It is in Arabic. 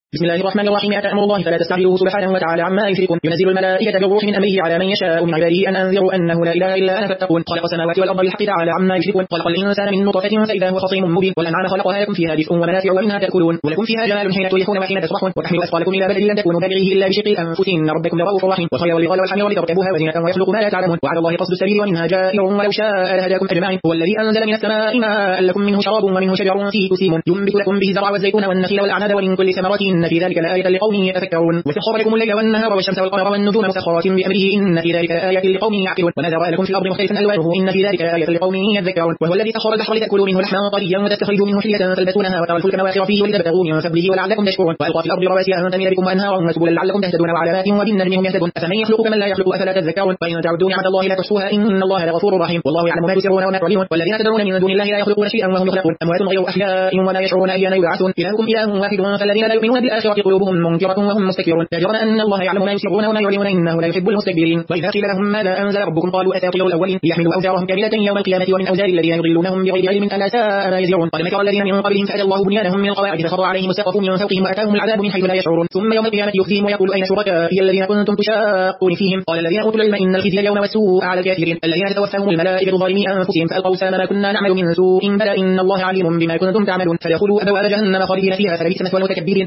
بسم الله الرحمن الرحيم. أتى أمر الله فلا تستعجلوه سبحانه وتعالى عما يشركون. ينزل الملائكة بالروح من أمره على من يشاء من عباده أن أنذروا أنه لا إله إلا أنا فاتقون. خلق السماوات والأرض بالحق تعالى عما يشركون. خلق الإنسان من نطفة فإذا هو خصيم مبين. والأنعام خلقها لكم فيها دفء ومنافع ومنها تأكلون. ولكم فيها جمال حين تريحون وحين تسرحون. وتحملوا أثقالكم إلى بلد لم تكونوا بالغيه إلا بشق أنفسكم إن ربكم لرؤوف رحيم. وخير البغال والحمير لتركبوها وزينة ويخلق ما لا تعلمون. وعلى الله قصد السبيل ومنها جائر ولو شاء لهداكم أجمعين. هو الذي أنزل من السماء ماء لكم منه شراب ومنه شجر فيه تسيمون. ينبت لكم به الزرع والزيتون والنخيل والأعناب ومن كل ثمرات إن في ذلك لآية لقوم يتفكرون. وسخر لكم الليل والنهار والشمس والقمر والنجوم مسخرات بأمره إن في ذلك آية لقوم يعقلون. وما ذرأ لكم في الأرض مختلفا ألوانه إن في ذلك آية لقوم يذكرون. وهو الذي سخر البحر لتأكلوا منه لحما طريا وتستخرجوا منه حلية تلبسونها وترى الفلك مواخر فيه ولتبتغوا من فضله ولعلكم تشكرون. وألقى في الأرض رواسي أن تميد بكم وأنهارا وسبلا لعلكم تهتدون وعلامات وبالنجم هم يهتدون. أفمن يخلق كمن لا يخلق أفلا تذكرون. وإن تعدوا نعمة الله لا تحصوها إن الله لغفور رحيم. والله يعلم ما تسرون وما تعلنون. والذين تدعون من دون الله لا يخلقون شيئا وهم يخلقون. أموات غير أحياء ولا يشعرون أيان يبعثون. إلهكم إله واحد فالذين لا يؤمنون بالآخرة قلوبهم منكرة وهم مستكبرون. لا جرم أن الله يعلم ما يسرون وما يعلنون إنه لا يحب المستكبرين. وإذا قيل لهم ماذا أنزل ربكم قالوا أساطير الأولين ليحملوا أوزارهم كاملة يوم القيامة ومن أوزار الذين يضلونهم بغير علم ألا ساء ما يزرون. قد مكر الذين من قبلهم فأتى الله بنيانهم من القواعد فخر عليهم السقف من فوقهم وأتاهم العذاب من حيث لا يشعرون. ثم يوم القيامة يخزيهم ويقول أين شركائي الذين كنتم تشاقون فيهم. قال الذين أوتوا العلم إن الخزي اليوم والسوء على الكافرين الذين تتوفاهم الملائكة ظالمي أنفسهم فألقوا سام ما كنا نعمل من سوء بلى إن الله عليم بما كنتم تعملون. فيدخلوا أبواب جهنم خالدين فيها فلبئس مثوى المتكبرين.